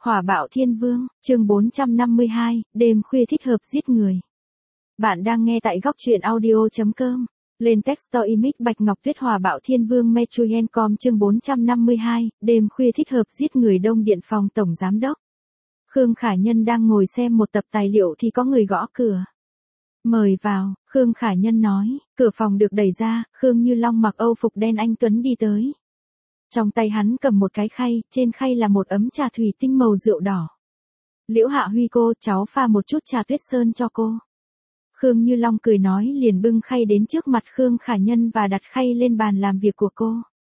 Hỏa bạo thiên vương, chương 452, đêm khuya thích hợp giết người. Bạn đang nghe tại góc truyện audio.com. Lên text story mic Bạch Ngọc Tuyết Hỏa bạo thiên vương Metruyen.com chương 452, đêm khuya thích hợp giết người Đông Điện phòng tổng giám đốc. Khương Khả Nhân đang ngồi xem một tập tài liệu thì có người gõ cửa. Mời vào, Khương Khả Nhân nói, cửa phòng được đẩy ra, Khương Như Long mặc âu phục đen anh tuấn đi tới. Trong tay hắn cầm một cái khay, trên khay là một ấm trà thủy tinh màu rượu đỏ. Liễu Hạ Huy cô, cháu pha một chút trà tuyết sơn cho cô. Khương Như Long cười nói liền bưng khay đến trước mặt Khương Khả Nhân và đặt khay lên bàn làm việc của cô.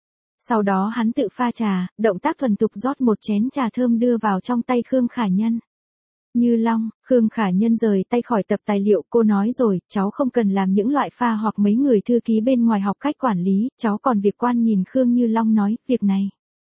Sau đó hắn tự pha trà, động tác thuần thục rót một chén trà thơm đưa vào trong tay Khương Khả Nhân. Như Long, Khương Khả Nhân rời tay khỏi tập tài liệu, cô nói rồi, cháu không cần làm những loại pha hoặc mấy người thư ký bên ngoài học cách quản lý, cháu còn việc quan nhìn Khương Như Long nói, việc này.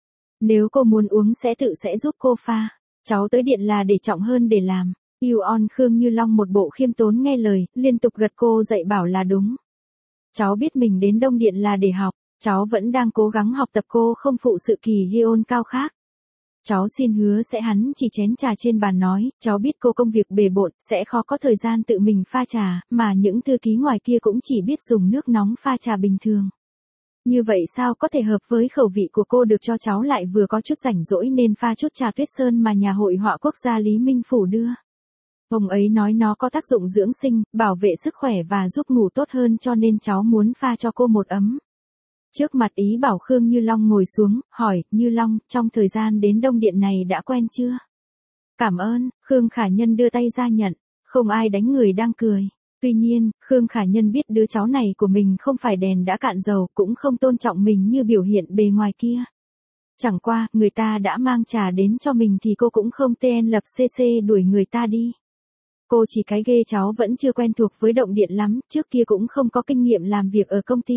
Nếu cô muốn uống sẽ giúp cô pha, cháu tới điện là để trọng hơn để làm. You on Khương Như Long một bộ khiêm tốn nghe lời, liên tục gật cô dạy bảo là đúng. Cháu biết mình đến Đông Điện là để học, cháu vẫn đang cố gắng học tập, cô không phụ sự kỳ Hyeon cao khác. Cháu xin hứa sẽ hắn chỉ chén trà trên bàn nói, cháu biết cô công việc bề bộn, sẽ khó có thời gian tự mình pha trà, mà những thư ký ngoài kia cũng chỉ biết dùng nước nóng pha trà bình thường. Như vậy sao có thể hợp với khẩu vị của cô được, cho cháu lại vừa có chút rảnh rỗi nên pha chút trà tuyết sơn mà nhà hội họa quốc gia Lý Minh Phủ đưa. Ông ấy nói nó có tác dụng dưỡng sinh, bảo vệ sức khỏe và giúp ngủ tốt hơn, cho nên cháu muốn pha cho cô một ấm. Trước mặt ý bảo Khương Như Long ngồi xuống, hỏi, Như Long, trong thời gian đến Đông Điện này đã quen chưa? Cảm ơn, Khương Khả Nhân đưa tay ra nhận, không ai đánh người đang cười. Tuy nhiên, Khương Khả Nhân biết đứa cháu này của mình không phải đèn đã cạn dầu, cũng không tôn trọng mình như biểu hiện bề ngoài kia. Chẳng qua, người ta đã mang trà đến cho mình thì cô cũng không tên lập cc đuổi người ta đi. Cô chỉ cái ghê cháu vẫn chưa quen thuộc với Động Điện lắm, trước kia cũng không có kinh nghiệm làm việc ở công ty.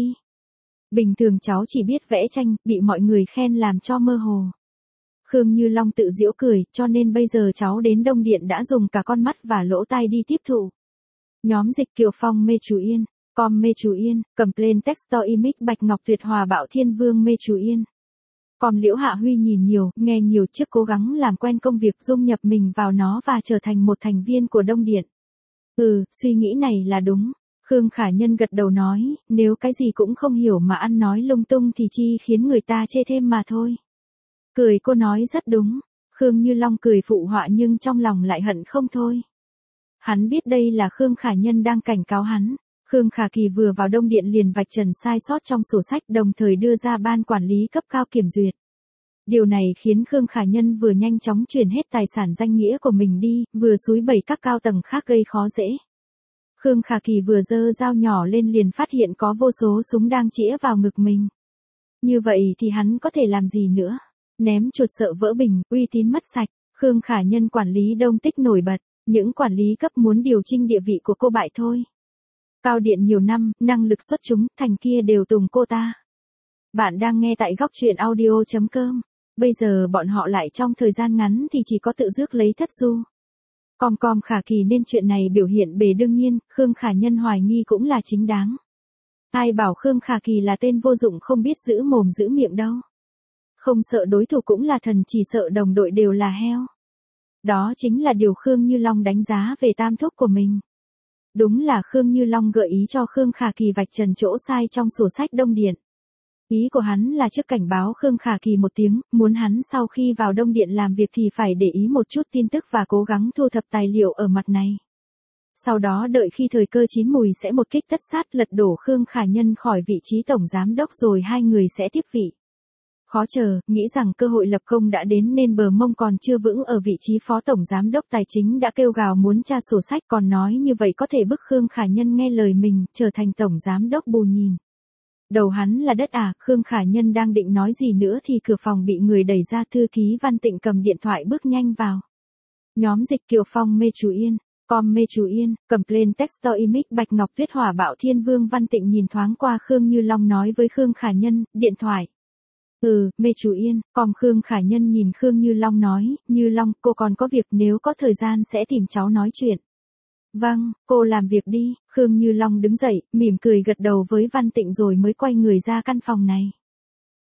Bình thường cháu chỉ biết vẽ tranh, bị mọi người khen làm cho mơ hồ. Khương Như Long tự giễu cười, cho nên bây giờ cháu đến Đông Điện đã dùng cả con mắt và lỗ tai đi tiếp thụ. Nhóm dịch Kiều Phong Metruyen, com Metruyen, Complain text story mic Bạch Ngọc Tuyệt Hòa bạo thiên vương Metruyen. Com Liễu Hạ Huy nhìn nhiều, nghe nhiều trước cố gắng làm quen công việc, dung nhập mình vào nó và trở thành một thành viên của Đông Điện. Suy nghĩ này là đúng. Khương Khả Nhân gật đầu nói, nếu cái gì cũng không hiểu mà ăn nói lung tung thì chi khiến người ta chê thêm mà thôi. Cười cô nói rất đúng. Khương Như Long cười phụ họa nhưng trong lòng lại hận không thôi. Hắn biết đây là Khương Khả Nhân đang cảnh cáo hắn. Khương Khả Kỳ vừa vào Đông Điện liền vạch trần sai sót trong sổ sách, đồng thời đưa ra ban quản lý cấp cao kiểm duyệt. Điều này khiến Khương Khả Nhân vừa nhanh chóng chuyển hết tài sản danh nghĩa của mình đi, vừa xúi bẩy các cao tầng khác gây khó dễ. Khương Khả Kỳ vừa giơ dao nhỏ lên liền phát hiện có vô số súng đang chĩa vào ngực mình. Như vậy thì hắn có thể làm gì nữa? Ném chuột sợ vỡ bình, uy tín mất sạch. Khương Khả Nhân quản lý Đông Tích nổi bật, những quản lý cấp muốn điều chỉnh địa vị của cô bại thôi. Cao điện nhiều năm, năng lực xuất chúng, thành kia đều tùng cô ta. Bạn đang nghe tại góc truyện audio.com. Bây giờ bọn họ lại trong thời gian ngắn thì chỉ có tự rước lấy thất du. Com Khả Kỳ nên chuyện này biểu hiện bề đương nhiên, Khương Khả Nhân hoài nghi cũng là chính đáng. Ai bảo Khương Khả Kỳ là tên vô dụng không biết giữ mồm giữ miệng đâu. Không sợ đối thủ cũng là thần, chỉ sợ đồng đội đều là heo. Đó chính là điều Khương Như Long đánh giá về tam thúc của mình. Đúng là Khương Như Long gợi ý cho Khương Khả Kỳ vạch trần chỗ sai trong sổ sách Đông Điện. Ý của hắn là trước cảnh báo Khương Khả Kỳ một tiếng, muốn hắn sau khi vào Đông Điện làm việc thì phải để ý một chút tin tức và cố gắng thu thập tài liệu ở mặt này. Sau đó đợi khi thời cơ chín mùi sẽ một kích tất sát lật đổ Khương Khả Nhân khỏi vị trí tổng giám đốc rồi hai người sẽ tiếp vị. Khó chờ, nghĩ rằng cơ hội lập công đã đến nên bờ mông còn chưa vững ở vị trí phó tổng giám đốc tài chính đã kêu gào muốn tra sổ sách, còn nói như vậy có thể bức Khương Khả Nhân nghe lời mình, trở thành tổng giám đốc bù nhìn. Đầu hắn là đất à, Khương Khả Nhân đang định nói gì nữa thì cửa phòng bị người đẩy ra, thư ký Văn Tịnh cầm điện thoại bước nhanh vào. Nhóm dịch Kiều Phong Metruyen, com Metruyen, Complain text story mic Bạch Ngọc Tuyết Hỏa bạo thiên vương Văn Tịnh nhìn thoáng qua Khương Như Long nói với Khương Khả Nhân, điện thoại. Metruyen, com Khương Khả Nhân nhìn Khương Như Long nói, Như Long, cô còn có việc, nếu có thời gian sẽ tìm cháu nói chuyện. Vâng, cô làm việc đi. Khương Như Long đứng dậy, mỉm cười gật đầu với Văn Tịnh rồi mới quay người ra căn phòng này.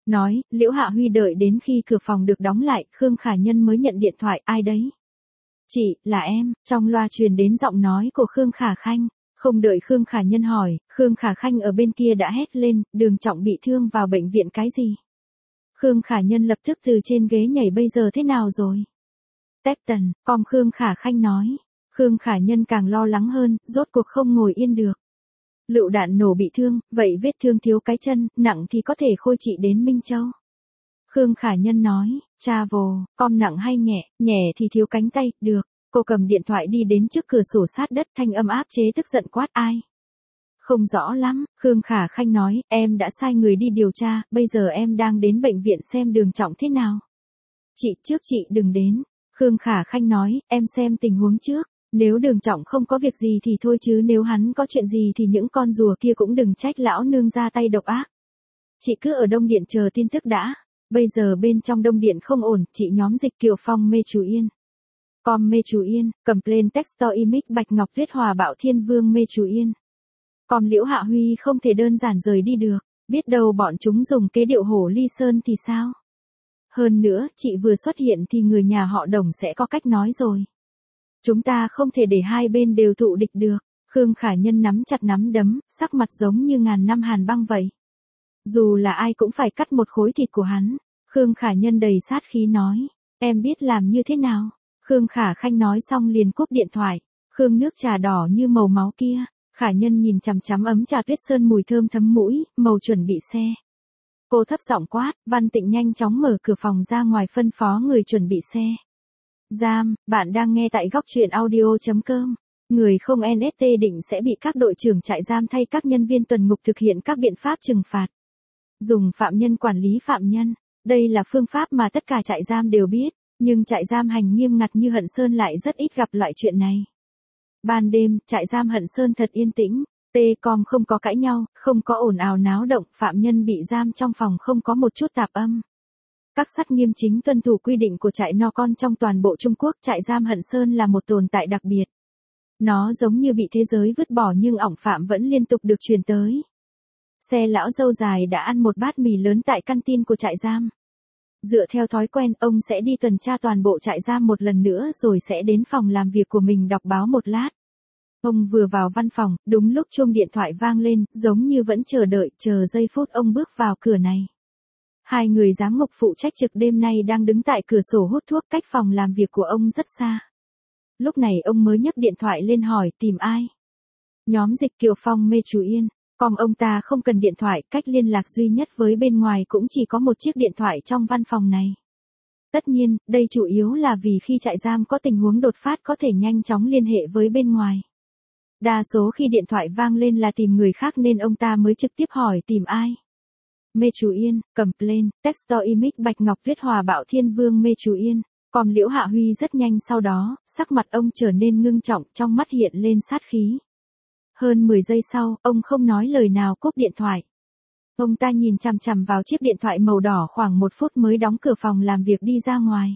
Nói, Liễu Hạ Huy đợi đến khi cửa phòng được đóng lại, Khương Khả Nhân mới nhận điện thoại, ai đấy? Chị, là em, trong loa truyền đến giọng nói của Khương Khả Khanh. Không đợi Khương Khả Nhân hỏi, Khương Khả Khanh ở bên kia đã hét lên, Đường Trọng bị thương vào bệnh viện cái gì? Khương Khả Nhân lập tức từ trên ghế nhảy, bây giờ thế nào rồi? Tép tần, Khương Khả Khanh nói. Khương Khả Nhân càng lo lắng hơn, rốt cuộc không ngồi yên được. Lựu đạn nổ bị thương, vậy vết thương thiếu cái chân, nặng thì có thể khôi trị đến Minh Châu. Khương Khả Nhân nói, travel, nặng hay nhẹ, nhẹ thì thiếu cánh tay, được. Cô cầm điện thoại đi đến trước cửa sổ sát đất, thanh âm áp chế tức giận quát, ai? Không rõ lắm, Khương Khả Khanh nói, em đã sai người đi điều tra, bây giờ em đang đến bệnh viện xem Đường Trọng thế nào. Trước chị đừng đến. Khương Khả Khanh nói, em xem tình huống trước. Nếu Đường Trọng không có việc gì thì thôi, chứ nếu hắn có chuyện gì thì những con rùa kia cũng đừng trách lão nương ra tay độc ác. Chị cứ ở Đông Điện chờ tin tức đã. Bây giờ bên trong Đông Điện không ổn, chị nhóm Dịch Kiều Phong mê Chú Yên. Mê Chú Yên, Complain Textor Image Bạch Ngọc Tuyết Hòa Bạo Thiên Vương mê Chú Yên. Liễu Hạ Huy không thể đơn giản rời đi được, biết đâu bọn chúng dùng kế điệu hổ ly sơn thì sao? Hơn nữa, chị vừa xuất hiện thì người nhà họ Đồng sẽ có cách nói rồi. Chúng ta không thể để hai bên đều thụ địch được. Khương Khả Nhân nắm chặt nắm đấm, sắc mặt giống như ngàn năm hàn băng vậy. Dù là ai cũng phải cắt một khối thịt của hắn. Khương Khả Nhân đầy sát khí nói, em biết làm như thế nào? Khương Khả Khanh nói xong liền cúp điện thoại. Khương nước trà đỏ như màu máu kia. Khả Nhân nhìn chằm chằm ấm trà tuyết sơn mùi thơm thấm mũi, màu chuẩn bị xe. Cô thấp giọng quát, Văn Tịnh nhanh chóng mở cửa phòng ra ngoài phân phó người chuẩn bị xe. Bạn đang nghe tại góc truyện audio.com. Người không NFT định sẽ bị các đội trưởng trại giam thay các nhân viên tuần ngục thực hiện các biện pháp trừng phạt. Dùng phạm nhân quản lý phạm nhân. Đây là phương pháp mà tất cả trại giam đều biết, nhưng trại giam hành nghiêm ngặt như Hận Sơn lại rất ít gặp loại chuyện này. Ban đêm, trại giam Hận Sơn thật yên tĩnh. T-com không có cãi nhau, không có ồn ào náo động, phạm nhân bị giam trong phòng không có một chút tạp âm. Các sắt nghiêm chính tuân thủ quy định của trại no con trong toàn bộ Trung Quốc, trại giam Hận Sơn là một tồn tại đặc biệt. Nó giống như bị thế giới vứt bỏ nhưng ỏng phạm vẫn liên tục được truyền tới. Xe lão dâu dài đã ăn một bát mì lớn tại căn tin của trại giam. Dựa theo thói quen, ông sẽ đi tuần tra toàn bộ trại giam một lần nữa rồi sẽ đến phòng làm việc của mình đọc báo một lát. Ông vừa vào văn phòng, đúng lúc chuông điện thoại vang lên, giống như vẫn chờ đợi, chờ giây phút ông bước vào cửa này. Hai người giám ngục phụ trách trực đêm nay đang đứng tại cửa sổ hút thuốc, cách phòng làm việc của ông rất xa. Lúc này ông mới nhấc điện thoại lên hỏi, tìm ai? Nhóm Dịch Kiều Phong mê Chú Yên. Ông ta không cần điện thoại, cách liên lạc duy nhất với bên ngoài cũng chỉ có một chiếc điện thoại trong văn phòng này. Tất nhiên, đây chủ yếu là vì khi trại giam có tình huống đột phát có thể nhanh chóng liên hệ với bên ngoài. Đa số khi điện thoại vang lên là tìm người khác nên ông ta mới trực tiếp hỏi tìm ai. Mê Chú Yên, Complain, Textor Image Bạch Ngọc Tuyết Hòa Bạo Thiên Vương mê Chú Yên. Liễu Hạ Huy rất nhanh sau đó, sắc mặt ông trở nên ngưng trọng, trong mắt hiện lên sát khí. Hơn 10 giây sau, ông không nói lời nào cúp điện thoại. Ông ta nhìn chằm chằm vào chiếc điện thoại màu đỏ khoảng 1 phút mới đóng cửa phòng làm việc đi ra ngoài.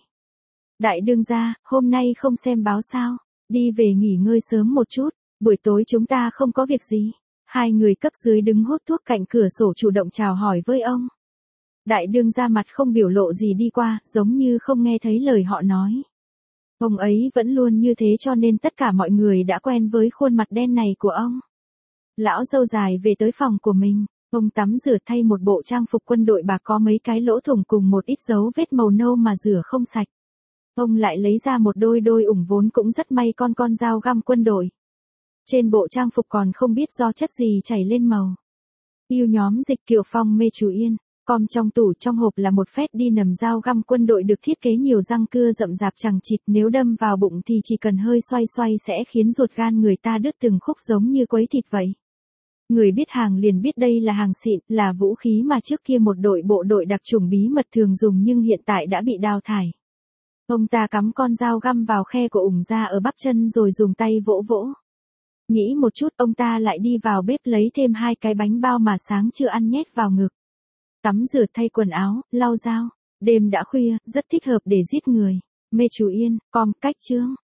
Đại đương gia, hôm nay không xem báo sao? Đi về nghỉ ngơi sớm một chút, buổi tối chúng ta không có việc gì. Hai người cấp dưới đứng hút thuốc cạnh cửa sổ chủ động chào hỏi với ông. Đại đương gia mặt không biểu lộ gì đi qua, giống như không nghe thấy lời họ nói. Ông ấy vẫn luôn như thế cho nên tất cả mọi người đã quen với khuôn mặt đen này của ông. Lão dâu dài về tới phòng của mình, ông tắm rửa thay một bộ trang phục quân đội bạc có mấy cái lỗ thủng cùng một ít dấu vết màu nâu mà rửa không sạch. Ông lại lấy ra một đôi ủng vốn cũng rất may con dao găm quân đội. Trên bộ trang phục còn không biết do chất gì chảy lên màu. Yêu nhóm Dịch Kiều Phong mê Chú Yên. Trong tủ trong hộp là một phét đi nầm dao găm quân đội được thiết kế nhiều răng cưa rậm rạp chằng chịt, nếu đâm vào bụng thì chỉ cần hơi xoay xoay sẽ khiến ruột gan người ta đứt từng khúc giống như quấy thịt vậy. Người biết hàng liền biết đây là hàng xịn, là vũ khí mà trước kia một bộ đội đặc chủng bí mật thường dùng nhưng hiện tại đã bị đào thải. Ông ta cắm con dao găm vào khe của ủng da ở bắp chân rồi dùng tay vỗ vỗ. Nghĩ một chút, ông ta lại đi vào bếp lấy thêm 2 cái bánh bao mà sáng chưa ăn nhét vào ngực. Tắm rửa thay quần áo, lau dao. Đêm đã khuya, rất thích hợp để giết người. Mê Chú Yên, cách chương.